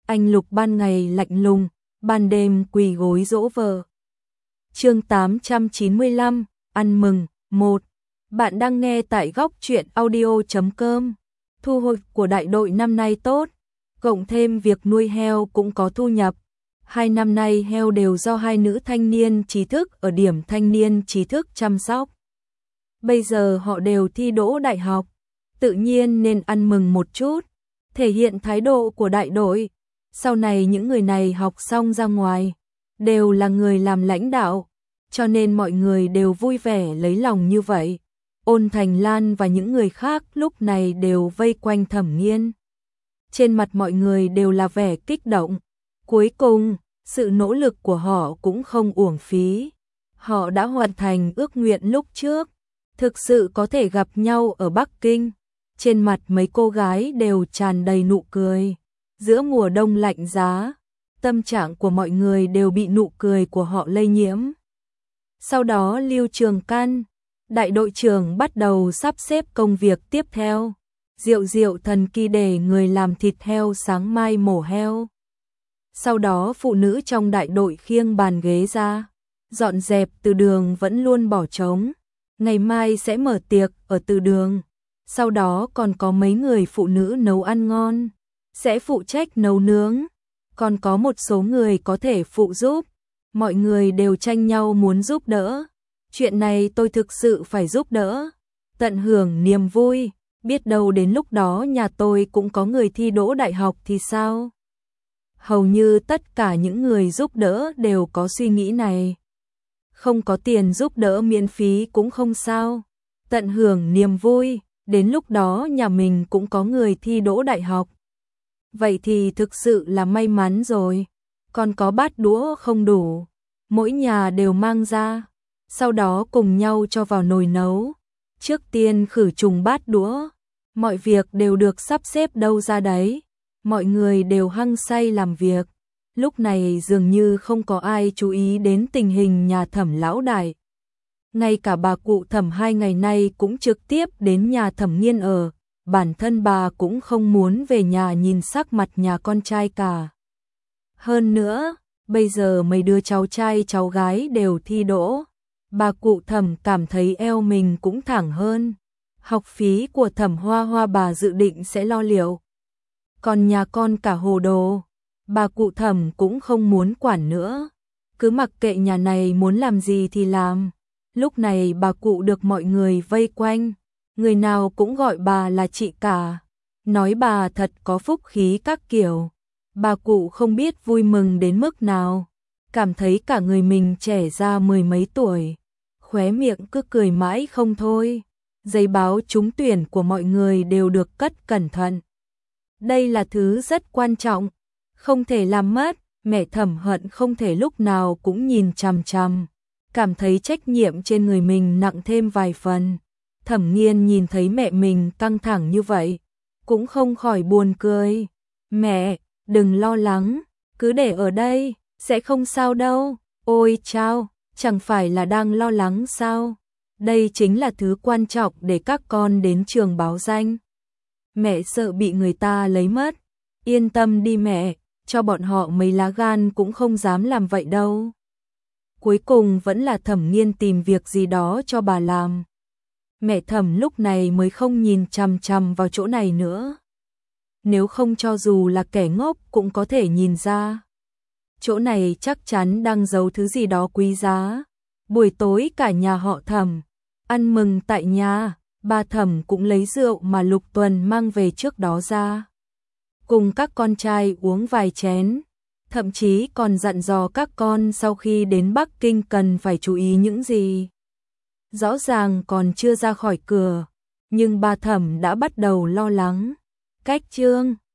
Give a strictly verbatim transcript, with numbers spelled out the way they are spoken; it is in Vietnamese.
anh Lục ban ngày lạnh lùng, ban đêm quỳ gối dỗ vợ. Chương tám trăm chín mươi lăm, ăn mừng. Một. Bạn đang nghe tại góc truyện audio chấm com. Thu hoạch của đại đội năm nay tốt, cộng thêm việc nuôi heo cũng có thu nhập. Hai năm nay heo đều do hai nữ thanh niên trí thức ở điểm thanh niên trí thức chăm sóc. Bây giờ họ đều thi đỗ đại học, tự nhiên nên ăn mừng một chút, thể hiện thái độ của đại đội. Sau này những người này học xong ra ngoài, đều là người làm lãnh đạo, cho nên mọi người đều vui vẻ lấy lòng như vậy. Ôn Thành Lan và những người khác lúc này đều vây quanh Thẩm Nghiên. Trên mặt mọi người đều là vẻ kích động. Cuối cùng, sự nỗ lực của họ cũng không uổng phí. Họ đã hoàn thành ước nguyện lúc trước, thực sự có thể gặp nhau ở Bắc Kinh. Trên mặt mấy cô gái đều tràn đầy nụ cười. Giữa mùa đông lạnh giá, tâm trạng của mọi người đều bị nụ cười của họ lây nhiễm. Sau đó Lưu Trường Can, đại đội trưởng bắt đầu sắp xếp công việc tiếp theo. Diệu diệu thần kỳ để người làm thịt heo sáng mai mổ heo. Sau đó phụ nữ trong đại đội khiêng bàn ghế ra, dọn dẹp từ đường vẫn luôn bỏ trống. Ngày mai sẽ mở tiệc ở từ đường. Sau đó còn có mấy người phụ nữ nấu ăn ngon, sẽ phụ trách nấu nướng. Còn có một số người có thể phụ giúp. Mọi người đều tranh nhau muốn giúp đỡ. Chuyện này tôi thực sự phải giúp đỡ, tận hưởng niềm vui. Biết đâu đến lúc đó nhà tôi cũng có người thi đỗ đại học thì sao? Hầu như tất cả những người giúp đỡ đều có suy nghĩ này. Không có tiền giúp đỡ miễn phí cũng không sao. Tận hưởng niềm vui, đến lúc đó nhà mình cũng có người thi đỗ đại học. Vậy thì thực sự là may mắn rồi. Còn có bát đũa không đủ, mỗi nhà đều mang ra, sau đó cùng nhau cho vào nồi nấu. Trước tiên khử trùng bát đũa, mọi việc đều được sắp xếp đâu ra đấy. Mọi người đều hăng say làm việc. Lúc này dường như không có ai chú ý đến tình hình nhà Thẩm lão đại. Ngay cả bà cụ Thẩm hai ngày nay cũng trực tiếp đến nhà Thẩm Nghiên ở. Bản thân bà cũng không muốn về nhà nhìn sắc mặt nhà con trai cả. Hơn nữa, bây giờ mấy đứa cháu trai cháu gái đều thi đỗ. Bà cụ Thẩm cảm thấy eo mình cũng thẳng hơn. Học phí của Thẩm Hoa Hoa bà dự định sẽ lo liệu. Còn nhà con cả hồ đồ, bà cụ Thẩm cũng không muốn quản nữa. Cứ mặc kệ nhà này muốn làm gì thì làm. Lúc này bà cụ được mọi người vây quanh. Người nào cũng gọi bà là chị cả. Nói bà thật có phúc khí các kiểu. Bà cụ không biết vui mừng đến mức nào. Cảm thấy cả người mình trẻ ra mười mấy tuổi. Khóe miệng cứ cười mãi không thôi. Giấy báo trúng tuyển của mọi người đều được cất cẩn thận. Đây là thứ rất quan trọng, không thể làm mất. Mẹ Thẩm hận không thể lúc nào cũng nhìn chằm chằm. Cảm thấy trách nhiệm trên người mình nặng thêm vài phần. Thẩm Nghiên nhìn thấy mẹ mình căng thẳng như vậy, cũng không khỏi buồn cười. Mẹ, đừng lo lắng, cứ để ở đây, sẽ không sao đâu. Ôi chao, chẳng phải là đang lo lắng sao? Đây chính là thứ quan trọng để các con đến trường báo danh. Mẹ sợ bị người ta lấy mất. Yên tâm đi mẹ, cho bọn họ mấy lá gan cũng không dám làm vậy đâu. Cuối cùng vẫn là Thẩm Nghiên tìm việc gì đó cho bà làm. Mẹ Thẩm lúc này mới không nhìn chằm chằm vào chỗ này nữa. Nếu không cho dù là kẻ ngốc cũng có thể nhìn ra. Chỗ này chắc chắn đang giấu thứ gì đó quý giá. Buổi tối cả nhà họ Thẩm ăn mừng tại nhà. Bà Thẩm cũng lấy rượu mà Lục Tuần mang về trước đó ra. Cùng các con trai uống vài chén. Thậm chí còn dặn dò các con sau khi đến Bắc Kinh cần phải chú ý những gì. Rõ ràng còn chưa ra khỏi cửa, nhưng bà Thẩm đã bắt đầu lo lắng. Cách chương